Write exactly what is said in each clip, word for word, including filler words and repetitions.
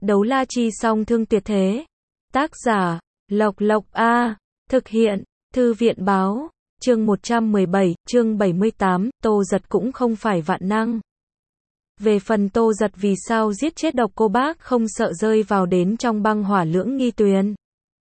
Đấu la chi song thương tuyệt thế. Tác giả, Lộc Lộc A. Thực hiện, Thư viện báo. Chương một trăm mười bảy, chương bảy mươi tám, Tô Giật cũng không phải vạn năng. Về phần Tô Giật vì sao giết chết độc cô bác không sợ rơi vào đến trong băng hỏa lưỡng nghi tuyền.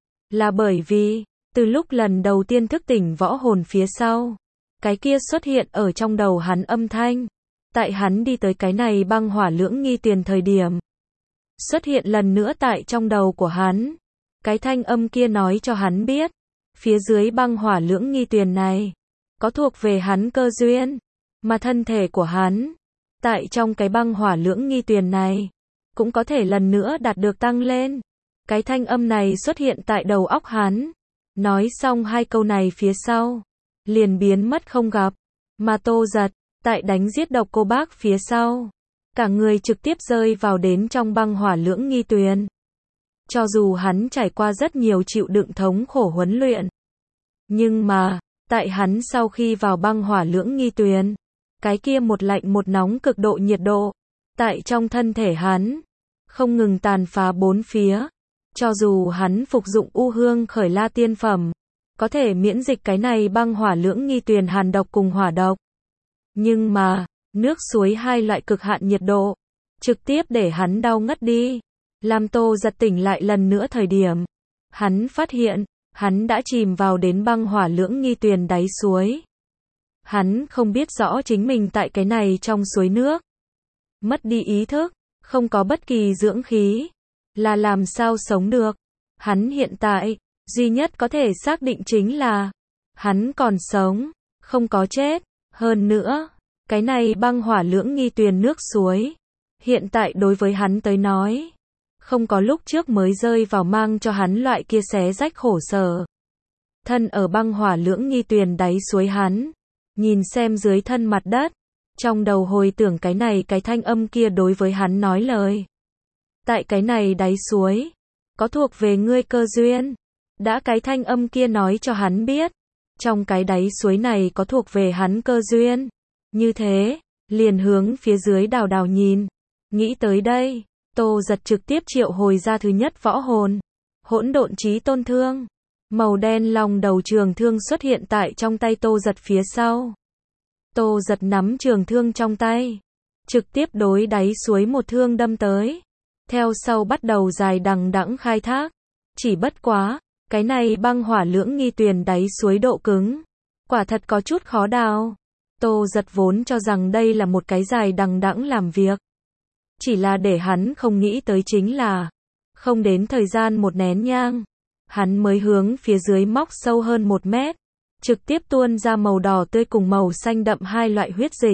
Là bởi vì, từ lúc lần đầu tiên thức tỉnh võ hồn phía sau, cái kia xuất hiện ở trong đầu hắn âm thanh. Tại hắn đi tới cái này băng hỏa lưỡng nghi tuyền thời điểm. Xuất hiện lần nữa tại trong đầu của hắn. Cái thanh âm kia nói cho hắn biết. Phía dưới băng hỏa lưỡng nghi tuyền này. Có thuộc về hắn cơ duyên. Mà thân thể của hắn. Tại trong cái băng hỏa lưỡng nghi tuyền này. Cũng có thể lần nữa đạt được tăng lên. Cái thanh âm này xuất hiện tại đầu óc hắn. Nói xong hai câu này phía sau. Liền biến mất không gặp. Mà Tô Giật. Tại đánh giết độc cô bác phía sau. Cả người trực tiếp rơi vào đến trong băng hỏa lưỡng nghi tuyền. Cho dù hắn trải qua rất nhiều chịu đựng thống khổ huấn luyện. Nhưng mà, tại hắn sau khi vào băng hỏa lưỡng nghi tuyền. Cái kia một lạnh một nóng cực độ nhiệt độ. Tại trong thân thể hắn. Không ngừng tàn phá bốn phía. Cho dù hắn phục dụng u hương khởi la tiên phẩm. Có thể miễn dịch cái này băng hỏa lưỡng nghi tuyền hàn độc cùng hỏa độc. Nhưng mà, nước suối hai loại cực hạn nhiệt độ, trực tiếp để hắn đau ngất đi. Làm Tô Giật tỉnh lại lần nữa thời điểm. Hắn phát hiện, hắn đã chìm vào đến băng hỏa lưỡng nghi tuyền đáy suối. Hắn không biết rõ chính mình tại cái này trong suối nước. Mất đi ý thức, không có bất kỳ dưỡng khí. Là làm sao sống được. Hắn hiện tại, duy nhất có thể xác định chính là, hắn còn sống, không có chết. Hơn nữa, cái này băng hỏa lưỡng nghi tuyền nước suối. Hiện tại đối với hắn tới nói. Không có lúc trước mới rơi vào mang cho hắn loại kia xé rách khổ sở. Thân ở băng hỏa lưỡng nghi tuyền đáy suối hắn. Nhìn xem dưới thân mặt đất. Trong đầu hồi tưởng cái này cái thanh âm kia đối với hắn nói lời. Tại cái này đáy suối. Có thuộc về ngươi cơ duyên. Đã cái thanh âm kia nói cho hắn biết. Trong cái đáy suối này có thuộc về hắn cơ duyên. Như thế, liền hướng phía dưới đào đào nhìn. Nghĩ tới đây, Tô Giật trực tiếp triệu hồi ra thứ nhất võ hồn. Hỗn độn chí tôn thương. Màu đen long đầu trường thương xuất hiện tại trong tay Tô Giật phía sau. Tô Giật nắm trường thương trong tay. Trực tiếp đối đáy suối một thương đâm tới. Theo sau bắt đầu dài đằng đẵng khai thác. Chỉ bất quá. Cái này băng hỏa lưỡng nghi tuyền đáy suối độ cứng. Quả thật có chút khó đào. Tô Giật vốn cho rằng đây là một cái dài đằng đẵng làm việc. Chỉ là để hắn không nghĩ tới chính là. Không đến thời gian một nén nhang. Hắn mới hướng phía dưới móc sâu hơn một mét. Trực tiếp tuôn ra màu đỏ tươi cùng màu xanh đậm hai loại huyết dịch.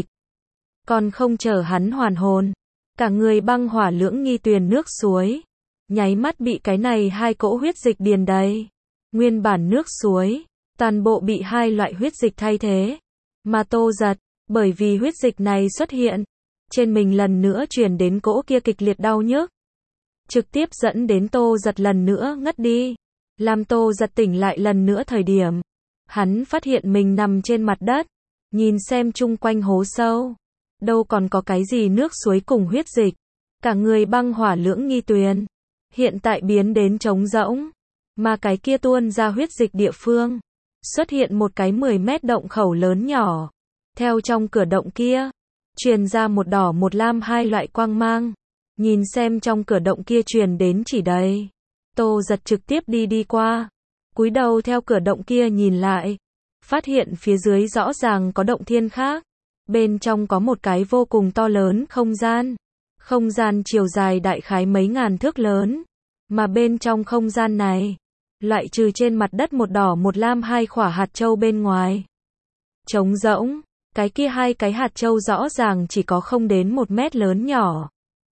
Còn không chờ hắn hoàn hồn. Cả người băng hỏa lưỡng nghi tuyền nước suối. Nháy mắt bị cái này hai cỗ huyết dịch điền đầy. Nguyên bản nước suối, toàn bộ bị hai loại huyết dịch thay thế. Mà Tô Giật, bởi vì huyết dịch này xuất hiện, trên mình lần nữa truyền đến cỗ kia kịch liệt đau nhức. Trực tiếp dẫn đến Tô Giật lần nữa ngất đi. Làm Tô Giật tỉnh lại lần nữa thời điểm. Hắn phát hiện mình nằm trên mặt đất. Nhìn xem chung quanh hố sâu. Đâu còn có cái gì nước suối cùng huyết dịch. Cả người băng hỏa lưỡng nghi tuyền. Hiện tại biến đến trống rỗng. Mà cái kia tuôn ra huyết dịch địa phương. Xuất hiện một cái mười mét động khẩu lớn nhỏ. Theo trong cửa động kia. Truyền ra một đỏ một lam hai loại quang mang. Nhìn xem trong cửa động kia truyền đến chỉ đầy. Tô Giật trực tiếp đi đi qua. Cúi đầu theo cửa động kia nhìn lại. Phát hiện phía dưới rõ ràng có động thiên khác. Bên trong có một cái vô cùng to lớn không gian. Không gian chiều dài đại khái mấy ngàn thước lớn. Mà bên trong không gian này. Loại trừ trên mặt đất một đỏ một lam hai quả hạt châu bên ngoài. Trống rỗng. Cái kia hai cái hạt châu rõ ràng chỉ có không đến một mét lớn nhỏ.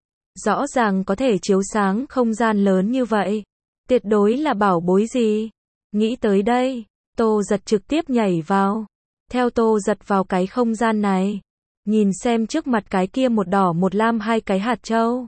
Rõ ràng có thể chiếu sáng không gian lớn như vậy. Tuyệt đối là bảo bối gì. Nghĩ tới đây. Tô Giật trực tiếp nhảy vào. Theo Tô Giật vào cái không gian này. Nhìn xem trước mặt cái kia một đỏ một lam hai cái hạt châu.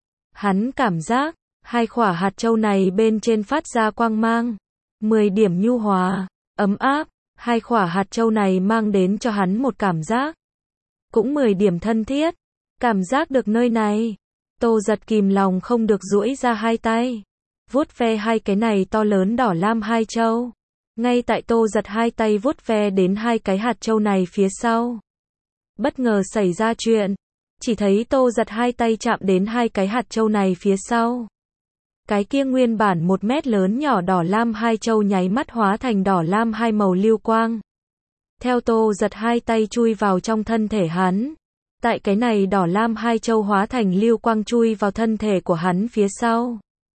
Hắn cảm giác. Hai quả hạt châu này bên trên phát ra quang mang. mười điểm nhu hòa. Ấm áp. Hai quả hạt châu này mang đến cho hắn một cảm giác. Cũng mười điểm thân thiết. Cảm giác được nơi này. Tô Giật kìm lòng không được duỗi ra hai tay, vuốt ve hai cái này to lớn đỏ lam hai châu. Ngay tại Tô Giật hai tay vuốt ve đến hai cái hạt châu này phía sau, bất ngờ xảy ra chuyện, chỉ thấy Tô Giật hai tay chạm đến hai cái hạt châu này phía sau. Cái kia nguyên bản một mét lớn nhỏ đỏ lam hai châu nháy mắt hóa thành đỏ lam hai màu lưu quang. Theo Tô Giật hai tay chui vào trong thân thể hắn, tại cái này đỏ lam hai châu hóa thành lưu quang chui vào thân thể của hắn phía sau.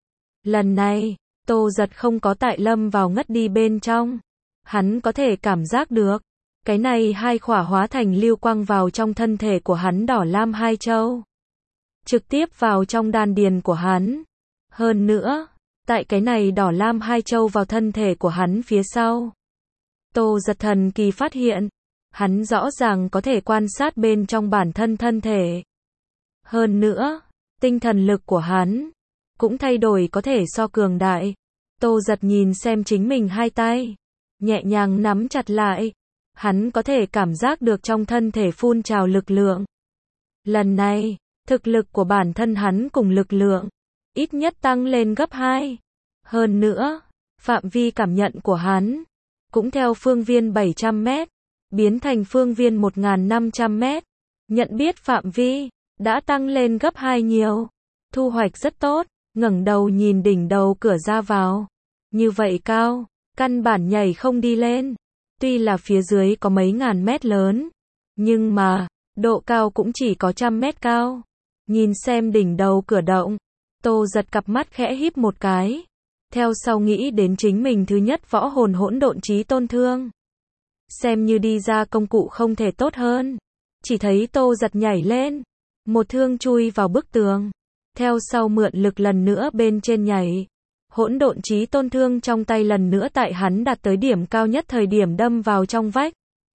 Lần này, Tô Giật không có tại lâm vào ngất đi bên trong. Hắn có thể cảm giác được, cái này hai khỏa hóa thành lưu quang vào trong thân thể của hắn đỏ lam hai châu, trực tiếp vào trong đan điền của hắn. Hơn nữa, tại cái này đỏ lam hai châu vào thân thể của hắn phía sau, Tô Giật thần kỳ phát hiện, hắn rõ ràng có thể quan sát bên trong bản thân thân thể. Hơn nữa, tinh thần lực của hắn cũng thay đổi có thể so cường đại. Tô Giật nhìn xem chính mình hai tay, nhẹ nhàng nắm chặt lại. Hắn có thể cảm giác được trong thân thể phun trào lực lượng. Lần này, thực lực của bản thân hắn cùng lực lượng ít nhất tăng lên gấp hai. Hơn nữa, phạm vi cảm nhận của hắn cũng theo phương viên bảy trăm mét biến thành phương viên một nghìn năm trăm mét. Nhận biết phạm vi đã tăng lên gấp hai nhiều. Thu hoạch rất tốt. Ngẩng đầu nhìn đỉnh đầu cửa ra vào, như vậy cao, căn bản nhảy không đi lên. Tuy là phía dưới có mấy ngàn mét lớn, nhưng mà độ cao cũng chỉ có trăm mét cao. Nhìn xem đỉnh đầu cửa động, Tô Giật cặp mắt khẽ híp một cái, theo sau nghĩ đến chính mình thứ nhất võ hồn hỗn độn chí tôn thương. Xem như đi ra công cụ không thể tốt hơn. Chỉ thấy Tô Giật nhảy lên, một thương chui vào bức tường, theo sau mượn lực lần nữa bên trên nhảy. Hỗn độn chí tôn thương trong tay lần nữa tại hắn đạt tới điểm cao nhất thời điểm đâm vào trong vách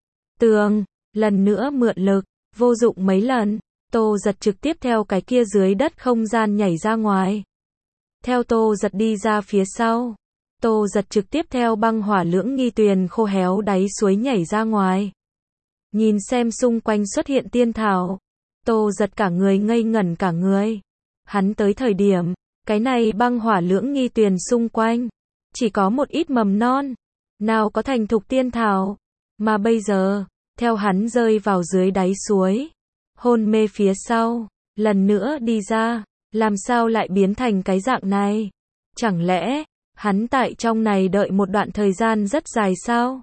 tường, lần nữa mượn lực, vô dụng mấy lần, Tô Giật trực tiếp theo cái kia dưới đất không gian nhảy ra ngoài. Theo Tô Giật đi ra phía sau, Tô Giật trực tiếp theo băng hỏa lưỡng nghi tuyền khô héo đáy suối nhảy ra ngoài. Nhìn xem xung quanh xuất hiện tiên thảo, Tô Giật cả người ngây ngẩn cả người. Hắn tới thời điểm, cái này băng hỏa lưỡng nghi tuyền xung quanh chỉ có một ít mầm non, nào có thành thục tiên thảo. Mà bây giờ, theo hắn rơi vào dưới đáy suối, hôn mê phía sau, lần nữa đi ra, làm sao lại biến thành cái dạng này? Chẳng lẽ, hắn tại trong này đợi một đoạn thời gian rất dài sao?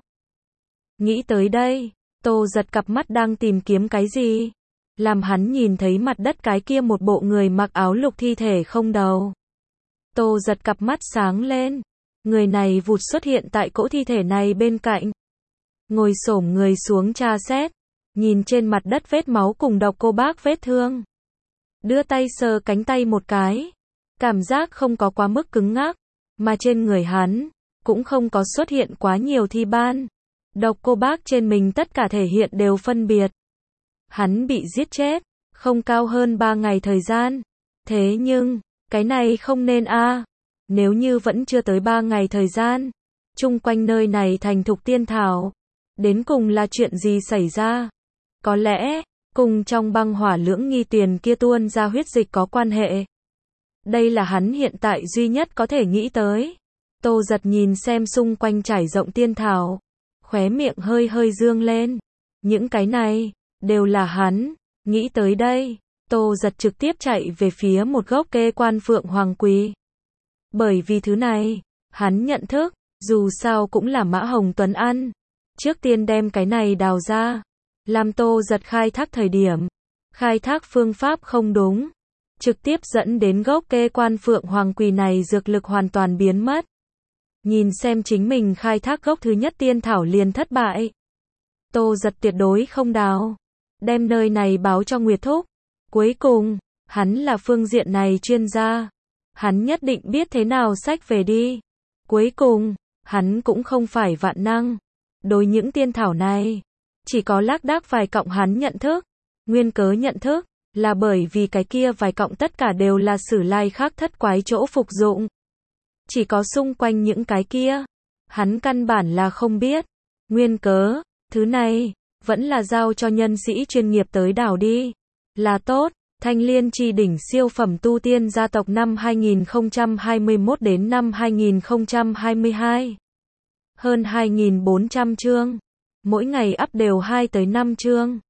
Nghĩ tới đây, Tô Giật cặp mắt đang tìm kiếm cái gì? Làm hắn nhìn thấy mặt đất cái kia một bộ người mặc áo lục thi thể không đầu. Tô Giật cặp mắt sáng lên. Người này vụt xuất hiện tại cỗ thi thể này bên cạnh. Ngồi xổm người xuống tra xét. Nhìn trên mặt đất vết máu cùng độc cô bác vết thương. Đưa tay sờ cánh tay một cái. Cảm giác không có quá mức cứng ngắc. Mà trên người hắn cũng không có xuất hiện quá nhiều thi ban. Độc cô bác trên mình tất cả thể hiện đều phân biệt. Hắn bị giết chết, không cao hơn ba ngày thời gian. Thế nhưng, cái này không nên a. À. Nếu như vẫn chưa tới ba ngày thời gian, chung quanh nơi này thành thục tiên thảo, đến cùng là chuyện gì xảy ra? Có lẽ, cùng trong băng hỏa lưỡng nghi tuyền kia tuôn ra huyết dịch có quan hệ. Đây là hắn hiện tại duy nhất có thể nghĩ tới. Tô Giật nhìn xem xung quanh trải rộng tiên thảo, khóe miệng hơi hơi dương lên. Những cái này đều là hắn. Nghĩ tới đây, Tô Giật trực tiếp chạy về phía một gốc kê quan phượng hoàng quỳ. Bởi vì thứ này, hắn nhận thức, dù sao cũng là Mã Hồng Tuấn ăn. Trước tiên đem cái này đào ra, làm Tô Giật khai thác thời điểm, khai thác phương pháp không đúng, trực tiếp dẫn đến gốc kê quan phượng hoàng quỳ này dược lực hoàn toàn biến mất. Nhìn xem chính mình khai thác gốc thứ nhất tiên thảo liền thất bại. Tô Giật tuyệt đối không đào. Đem nơi này báo cho Nguyệt Thúc. Cuối cùng, hắn là phương diện này chuyên gia. Hắn nhất định biết thế nào xách về đi. Cuối cùng, hắn cũng không phải vạn năng. Đối những tiên thảo này, chỉ có lác đác vài cọng hắn nhận thức. Nguyên cớ nhận thức, là bởi vì cái kia vài cọng tất cả đều là sử lai khác thất quái chỗ phục dụng. Chỉ có xung quanh những cái kia, hắn căn bản là không biết. Nguyên cớ, thứ này, vẫn là giao cho nhân sĩ chuyên nghiệp tới đào đi. Là tốt, Thanh Liên chi đỉnh siêu phẩm tu tiên gia tộc năm hai nghìn không trăm hai mươi mốt đến năm hai nghìn không trăm hai mươi hai. Hơn hai nghìn bốn trăm chương. Mỗi ngày up đều hai tới năm chương.